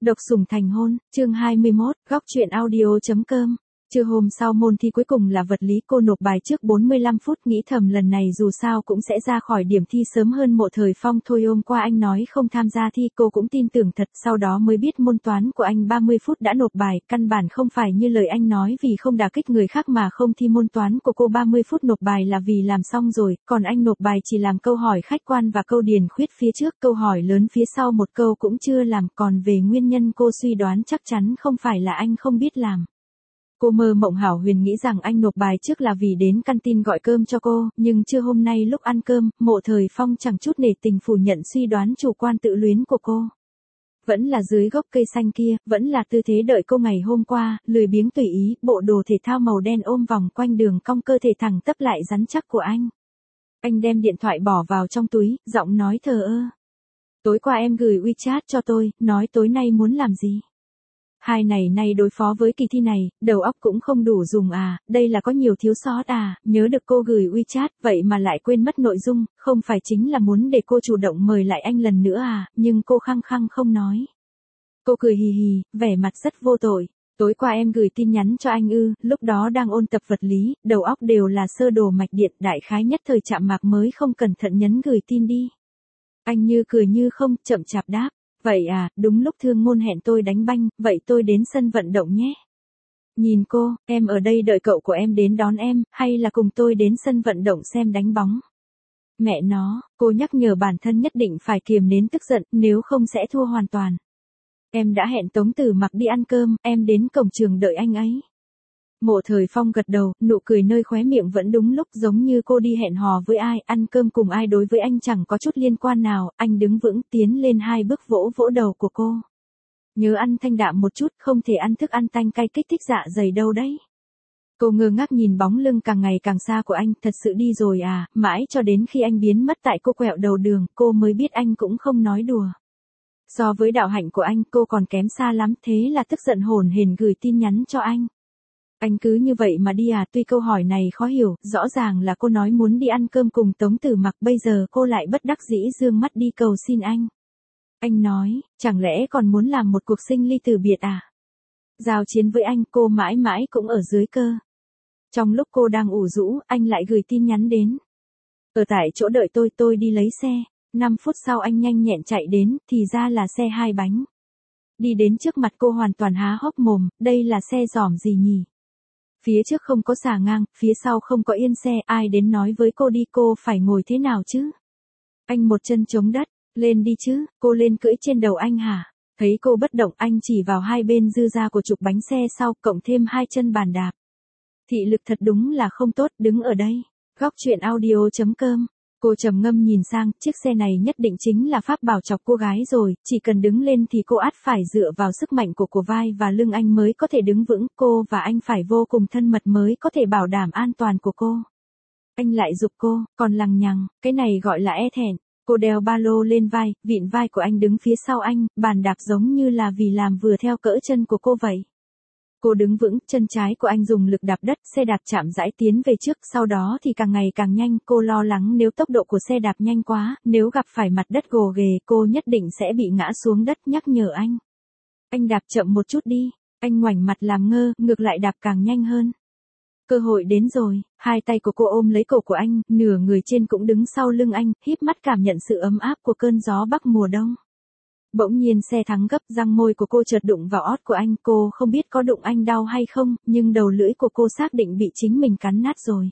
Độc sủng thành hôn, chương 21, góc truyện audio.com. Trưa hôm sau môn thi cuối cùng là vật lý, cô nộp bài trước 45 phút, nghĩ thầm lần này dù sao cũng sẽ ra khỏi điểm thi sớm hơn Mộ Thời Phong thôi. Hôm qua anh nói không tham gia thi, cô cũng tin tưởng thật, sau đó mới biết môn toán của anh 30 phút đã nộp bài, căn bản không phải như lời anh nói vì không đả kích người khác mà không thi. Môn toán của cô 30 phút nộp bài là vì làm xong rồi, còn anh nộp bài chỉ làm câu hỏi khách quan và câu điền khuyết phía trước, câu hỏi lớn phía sau một câu cũng chưa làm, còn về nguyên nhân cô suy đoán chắc chắn không phải là anh không biết làm. Cô mơ mộng hão huyền nghĩ rằng anh nộp bài trước là vì đến căn tin gọi cơm cho cô, nhưng trưa hôm nay lúc ăn cơm, Mộ Thời Phong chẳng chút nể tình phủ nhận suy đoán chủ quan tự luyến của cô. Vẫn là dưới gốc cây xanh kia, vẫn là tư thế đợi cô ngày hôm qua, lười biếng tùy ý, bộ đồ thể thao màu đen ôm vòng quanh đường cong cơ thể thẳng tắp lại rắn chắc của anh. Anh đem điện thoại bỏ vào trong túi, giọng nói thờ ơ. Tối qua em gửi WeChat cho tôi, nói tối nay muốn làm gì? Hai này đối phó với kỳ thi này, đầu óc cũng không đủ dùng à, đây là có nhiều thiếu sót à, nhớ được cô gửi WeChat, vậy mà lại quên mất nội dung, không phải chính là muốn để cô chủ động mời lại anh lần nữa à, nhưng cô khăng khăng không nói. Cô cười hì hì, vẻ mặt rất vô tội. Tối qua em gửi tin nhắn cho anh ư, lúc đó đang ôn tập vật lý, đầu óc đều là sơ đồ mạch điện, đại khái nhất thời chạm mạc mới không cẩn thận nhấn gửi tin đi. Anh như cười như không, chậm chạp đáp. Vậy à, đúng lúc Thương Ngôn hẹn tôi đánh banh, vậy tôi đến sân vận động nhé. Nhìn cô, em ở đây đợi cậu của em đến đón em, hay là cùng tôi đến sân vận động xem đánh bóng? Mẹ nó, cô nhắc nhở bản thân nhất định phải kiềm nén tức giận, nếu không sẽ thua hoàn toàn. Em đã hẹn Tống Tử Mặc đi ăn cơm, em đến cổng trường đợi anh ấy. Mộ Thời Phong gật đầu, nụ cười nơi khóe miệng vẫn đúng lúc, giống như cô đi hẹn hò với ai, ăn cơm cùng ai đối với anh chẳng có chút liên quan nào. Anh đứng vững tiến lên 2 bước vỗ vỗ đầu của cô. Nhớ ăn thanh đạm một chút, không thể ăn thức ăn tanh cay kích thích dạ dày đâu đấy. Cô ngơ ngác nhìn bóng lưng càng ngày càng xa của anh, thật sự đi rồi à, mãi cho đến khi anh biến mất tại cô quẹo đầu đường, cô mới biết anh cũng không nói đùa. So với đạo hạnh của anh, cô còn kém xa lắm, thế là tức giận hổn hển gửi tin nhắn cho anh. Anh cứ như vậy mà đi à, tuy câu hỏi này khó hiểu, rõ ràng là cô nói muốn đi ăn cơm cùng Tống Tử Mặc, bây giờ cô lại bất đắc dĩ dương mắt đi cầu xin anh. Anh nói, chẳng lẽ còn muốn làm một cuộc sinh ly từ biệt à? Giao chiến với anh, cô mãi mãi cũng ở dưới cơ. Trong lúc cô đang ủ rũ, anh lại gửi tin nhắn đến. Ở tại chỗ đợi tôi đi lấy xe. 5 phút sau anh nhanh nhẹn chạy đến, thì ra là xe 2 bánh. Đi đến trước mặt cô hoàn toàn há hốc mồm, đây là xe giỏm gì nhỉ? Phía trước không có xà ngang, phía sau không có yên xe, ai đến nói với cô đi, cô phải ngồi thế nào chứ? Anh một chân chống đất, lên đi chứ, cô lên cưỡi trên đầu anh hả? Thấy cô bất động, anh chỉ vào hai bên dư ra của trục bánh xe sau, cộng thêm 2 chân bàn đạp. Thị lực thật đúng là không tốt, đứng ở đây. Góc truyện audio.com. Cô trầm ngâm nhìn sang, chiếc xe này nhất định chính là pháp bảo chọc cô gái rồi, chỉ cần đứng lên thì cô ắt phải dựa vào sức mạnh của vai và lưng anh mới có thể đứng vững, cô và anh phải vô cùng thân mật mới có thể bảo đảm an toàn của cô. Anh lại giục cô, còn lằng nhằng, cái này gọi là e thẹn. Cô đeo ba lô lên vai, vịn vai của anh đứng phía sau anh, bàn đạp giống như là vì làm vừa theo cỡ chân của cô vậy. Cô đứng vững, chân trái của anh dùng lực đạp đất, xe đạp chạm rãi tiến về trước, sau đó thì càng ngày càng nhanh, cô lo lắng nếu tốc độ của xe đạp nhanh quá, nếu gặp phải mặt đất gồ ghề, cô nhất định sẽ bị ngã xuống đất, nhắc nhở anh. Anh đạp chậm một chút đi, anh ngoảnh mặt làm ngơ, ngược lại đạp càng nhanh hơn. Cơ hội đến rồi, hai tay của cô ôm lấy cổ của anh, nửa người trên cũng đứng sau lưng anh, híp mắt cảm nhận sự ấm áp của cơn gió bắc mùa đông. Bỗng nhiên xe thắng gấp, răng môi của cô chợt đụng vào ót của anh, cô không biết có đụng anh đau hay không, nhưng đầu lưỡi của cô xác định bị chính mình cắn nát rồi.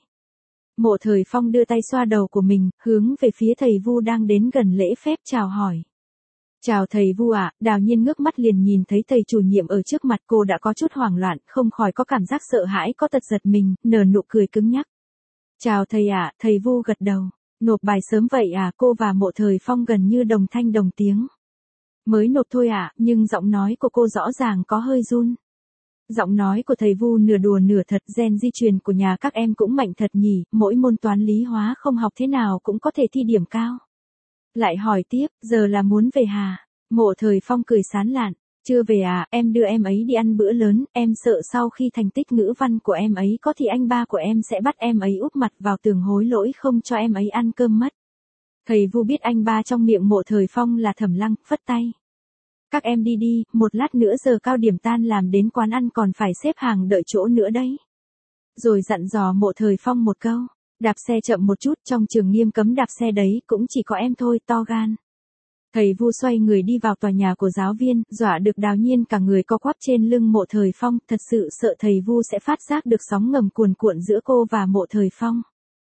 Mộ Thời Phong đưa tay xoa đầu của mình, hướng về phía thầy Vu đang đến gần lễ phép chào hỏi. Chào thầy Vu ạ, Đào Nhiên ngước mắt liền nhìn thấy thầy chủ nhiệm ở trước mặt, cô đã có chút hoảng loạn, không khỏi có cảm giác sợ hãi, có tật giật mình, nở nụ cười cứng nhắc. Chào thầy ạ, thầy Vu gật đầu. Nộp bài sớm vậy à, cô và Mộ Thời Phong gần như đồng thanh đồng tiếng. Mới nộp thôi ạ, nhưng giọng nói của cô rõ ràng có hơi run. Giọng nói của thầy Vu nửa đùa nửa thật, gen di truyền của nhà các em cũng mạnh thật nhỉ, mỗi môn toán lý hóa không học thế nào cũng có thể thi điểm cao. Lại hỏi tiếp, giờ là muốn về hà? Mộ Thời Phong cười sán lạn, chưa về à, em đưa em ấy đi ăn bữa lớn, em sợ sau khi thành tích ngữ văn của em ấy có thì anh ba của em sẽ bắt em ấy úp mặt vào tường hối lỗi không cho em ấy ăn cơm mất. Thầy Vu biết anh ba trong miệng Mộ Thời Phong là Thẩm Lăng, phất tay. Các em đi đi, một lát nữa giờ cao điểm tan làm đến quán ăn còn phải xếp hàng đợi chỗ nữa đấy. Rồi dặn dò Mộ Thời Phong một câu. Đạp xe chậm một chút, trong trường nghiêm cấm đạp xe đấy, cũng chỉ có em thôi, to gan. Thầy Vu xoay người đi vào tòa nhà của giáo viên, dọa được Đào Nhiên cả người co quắp trên lưng Mộ Thời Phong, thật sự sợ thầy Vu sẽ phát giác được sóng ngầm cuồn cuộn giữa cô và Mộ Thời Phong.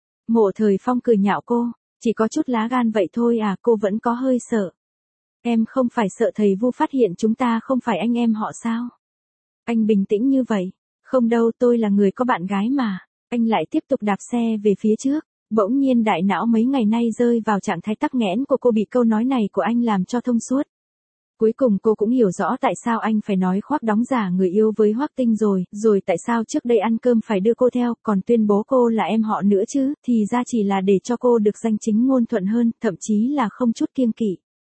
Mộ Thời Phong cười nhạo cô, chỉ có chút lá gan vậy thôi à, cô vẫn có hơi sợ. Em không phải sợ thầy Vu phát hiện chúng ta không phải anh em họ sao? Anh bình tĩnh như vậy. Không đâu, tôi là người có bạn gái mà. Anh lại tiếp tục đạp xe về phía trước. Bỗng nhiên đại não mấy ngày nay rơi vào trạng thái tắc nghẽn của cô bị câu nói này của anh làm cho thông suốt. Cuối cùng cô cũng hiểu rõ tại sao anh phải nói khoác đóng giả người yêu với Hoắc Tinh rồi tại sao trước đây ăn cơm phải đưa cô theo, còn tuyên bố cô là em họ nữa chứ, thì ra chỉ là để cho cô được danh chính ngôn thuận hơn, thậm chí là không chút kiêng kỵ.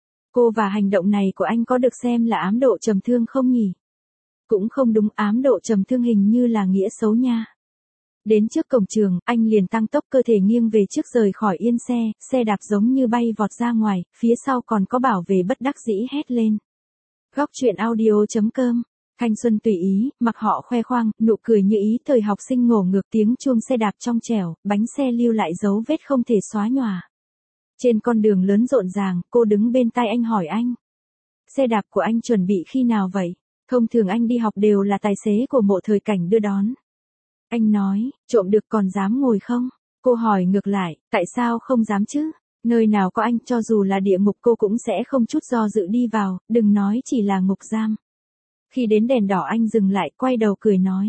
Cô và hành động này của anh có được xem là ám độ trầm thương không nhỉ? Cũng không đúng, ám độ trầm thương hình như là nghĩa xấu nha. Đến trước cổng trường, anh liền tăng tốc cơ thể nghiêng về trước rời khỏi yên xe đạp giống như bay vọt ra ngoài, phía sau còn có bảo vệ bất đắc dĩ hét lên. Góc truyện audio.com, thanh xuân tùy ý, mặc họ khoe khoang, nụ cười như ý thời học sinh ngổ ngược tiếng chuông xe đạp trong trẻo, bánh xe lưu lại dấu vết không thể xóa nhòa. Trên con đường lớn rộn ràng, cô đứng bên tai anh hỏi anh. Xe đạp của anh chuẩn bị khi nào vậy? Thông thường anh đi học đều là tài xế của Mộ Thời Cảnh đưa đón. Anh nói, trộm được còn dám ngồi không? Cô hỏi ngược lại, tại sao không dám chứ? Nơi nào có anh, cho dù là địa ngục cô cũng sẽ không chút do dự đi vào, đừng nói chỉ là ngục giam. Khi đến đèn đỏ anh dừng lại, quay đầu cười nói.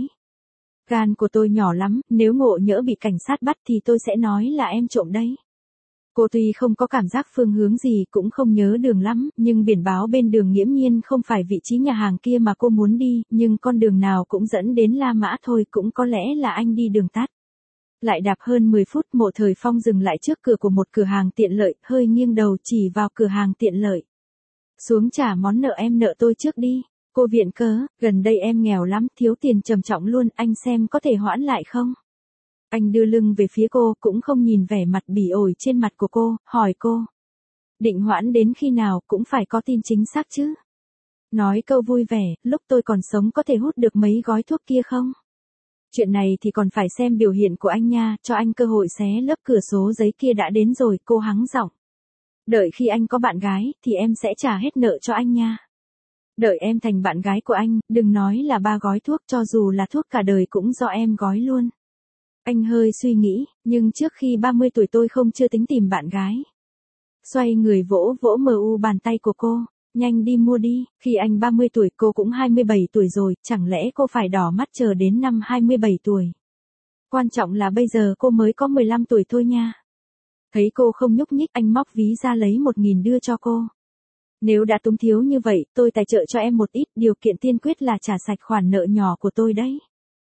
Gan của tôi nhỏ lắm, nếu ngộ nhỡ bị cảnh sát bắt thì tôi sẽ nói là em trộm đấy. Cô tuy không có cảm giác phương hướng gì cũng không nhớ đường lắm, nhưng biển báo bên đường nghiễm nhiên không phải vị trí nhà hàng kia mà cô muốn đi, nhưng con đường nào cũng dẫn đến La Mã thôi, cũng có lẽ là anh đi đường tắt. Lại đạp hơn 10 phút, Mộ Thời Phong dừng lại trước cửa của một cửa hàng tiện lợi, hơi nghiêng đầu chỉ vào cửa hàng tiện lợi. Xuống trả món nợ em nợ tôi trước đi. Cô viện cớ, gần đây em nghèo lắm, thiếu tiền trầm trọng luôn, anh xem có thể hoãn lại không? Anh đưa lưng về phía cô, cũng không nhìn vẻ mặt bỉ ổi trên mặt của cô, hỏi cô. Định hoãn đến khi nào, cũng phải có tin chính xác chứ. Nói câu vui vẻ, lúc tôi còn sống có thể hút được mấy gói thuốc kia không? Chuyện này thì còn phải xem biểu hiện của anh nha, cho anh cơ hội xé lớp cửa số giấy kia đã đến rồi, cô hắng giọng. Đợi khi anh có bạn gái, thì em sẽ trả hết nợ cho anh nha. Đợi em thành bạn gái của anh, đừng nói là 3 gói thuốc, cho dù là thuốc cả đời cũng do em gói luôn. Anh hơi suy nghĩ, nhưng trước khi 30 tuổi tôi chưa tính tìm bạn gái. Xoay người vỗ vỗ bàn tay của cô, nhanh đi mua đi, khi anh 30 tuổi cô cũng 27 tuổi rồi, chẳng lẽ cô phải đỏ mắt chờ đến năm 27 tuổi. Quan trọng là bây giờ cô mới có 15 tuổi thôi nha. Thấy cô không nhúc nhích, anh móc ví ra lấy 1.000 đưa cho cô. Nếu đã túng thiếu như vậy, tôi tài trợ cho em một ít, điều kiện tiên quyết là trả sạch khoản nợ nhỏ của tôi đấy.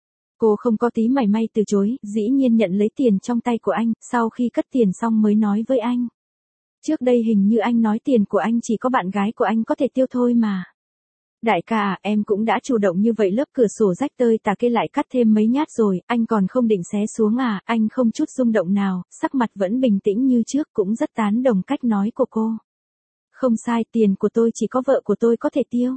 Cô không có tí mảy may từ chối, dĩ nhiên nhận lấy tiền trong tay của anh, sau khi cất tiền xong mới nói với anh. Trước đây hình như anh nói tiền của anh chỉ có bạn gái của anh có thể tiêu thôi mà. Đại ca à, em cũng đã chủ động như vậy, lớp cửa sổ rách tơi tả kia lại cắt thêm mấy nhát rồi, anh còn không định xé xuống à? Anh không chút rung động nào, sắc mặt vẫn bình tĩnh như trước, cũng rất tán đồng cách nói của cô. Không sai, tiền của tôi chỉ có vợ của tôi có thể tiêu.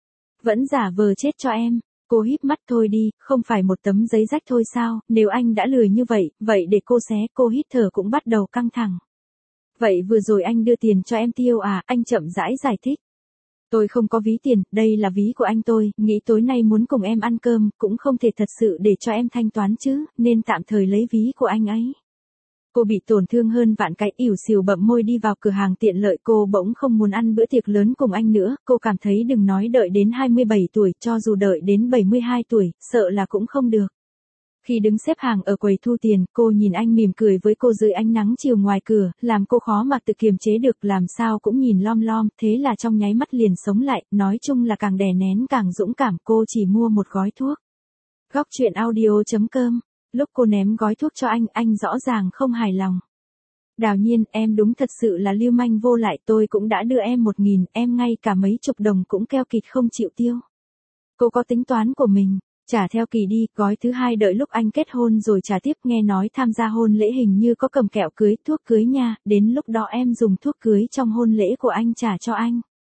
Vẫn giả vờ chết cho em. Cô híp mắt, thôi đi, không phải một tấm giấy rách thôi sao, nếu anh đã lười như vậy, vậy để cô xé, cô hít thở cũng bắt đầu căng thẳng. Vậy vừa rồi anh đưa tiền cho em tiêu à, anh chậm rãi giải thích. Tôi không có ví tiền, đây là ví của anh tôi, nghĩ tối nay muốn cùng em ăn cơm, cũng không thể thật sự để cho em thanh toán chứ, nên tạm thời lấy ví của anh ấy. Cô bị tổn thương hơn vạn cái, ỉu xìu bậm môi đi vào cửa hàng tiện lợi, cô bỗng không muốn ăn bữa tiệc lớn cùng anh nữa, cô cảm thấy đừng nói đợi đến 27 tuổi, cho dù đợi đến 72 tuổi, sợ là cũng không được. Khi đứng xếp hàng ở quầy thu tiền, cô nhìn anh mỉm cười với cô dưới ánh nắng chiều ngoài cửa, làm cô khó mà tự kiềm chế được, làm sao cũng nhìn lom lom, thế là trong nháy mắt liền sống lại, nói chung là càng đè nén càng dũng cảm, cô chỉ mua một gói thuốc. Góc truyện audio.com. Lúc cô ném gói thuốc cho anh rõ ràng không hài lòng. Đào Nhiên, em đúng thật sự là lưu manh vô lại, tôi cũng đã đưa em 1.000, em ngay cả mấy chục đồng cũng keo kịt không chịu tiêu. Cô có tính toán của mình, trả theo kỳ đi, gói thứ hai đợi lúc anh kết hôn rồi trả tiếp, nghe nói tham gia hôn lễ hình như có cầm kẹo cưới, thuốc cưới nha, đến lúc đó em dùng thuốc cưới trong hôn lễ của anh trả cho anh.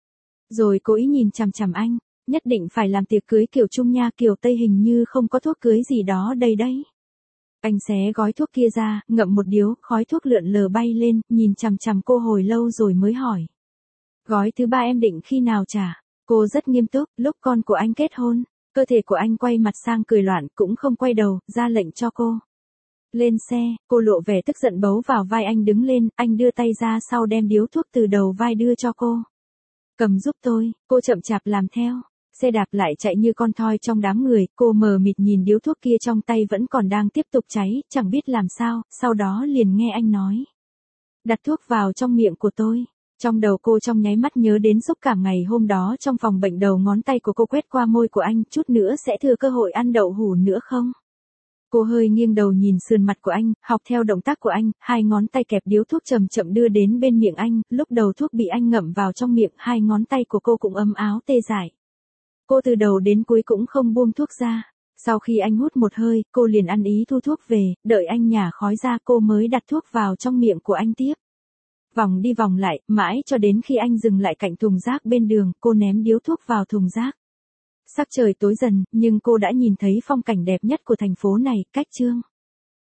Rồi cố ý nhìn chằm chằm anh, nhất định phải làm tiệc cưới kiểu Trung nha, kiểu Tây hình như không có thuốc cưới gì đó đây đấy. Anh xé gói thuốc kia ra, ngậm một điếu, khói thuốc lượn lờ bay lên, nhìn chằm chằm cô hồi lâu rồi mới hỏi. Gói thứ 3 em định khi nào trả? Cô rất nghiêm túc, lúc con của anh kết hôn. Cơ thể của anh quay mặt sang cười loạn, cũng không quay đầu, ra lệnh cho cô. Lên xe, cô lộ vẻ tức giận bấu vào vai anh đứng lên, anh đưa tay ra sau đem điếu thuốc từ đầu vai đưa cho cô. Cầm giúp tôi, cô chậm chạp làm theo. Xe đạp lại chạy như con thoi trong đám người, cô mờ mịt nhìn điếu thuốc kia trong tay vẫn còn đang tiếp tục cháy, chẳng biết làm sao, sau đó liền nghe anh nói. Đặt thuốc vào trong miệng của tôi. Trong đầu cô trong nháy mắt nhớ đến xúc cảm ngày hôm đó trong phòng bệnh, đầu ngón tay của cô quét qua môi của anh, chút nữa sẽ thừa cơ hội ăn đậu hũ nữa không? Cô hơi nghiêng đầu nhìn sườn mặt của anh, học theo động tác của anh, hai ngón tay kẹp điếu thuốc chậm chậm đưa đến bên miệng anh, lúc đầu thuốc bị anh ngậm vào trong miệng, hai ngón tay của cô cũng ấm áo tê dại. Cô từ đầu đến cuối cũng không buông thuốc ra. Sau khi anh hút một hơi, cô liền ăn ý thu thuốc về, đợi anh nhả khói ra cô mới đặt thuốc vào trong miệng của anh tiếp. Vòng đi vòng lại, mãi cho đến khi anh dừng lại cạnh thùng rác bên đường, cô ném điếu thuốc vào thùng rác. Sắc trời tối dần, nhưng cô đã nhìn thấy phong cảnh đẹp nhất của thành phố này, Cách Chương.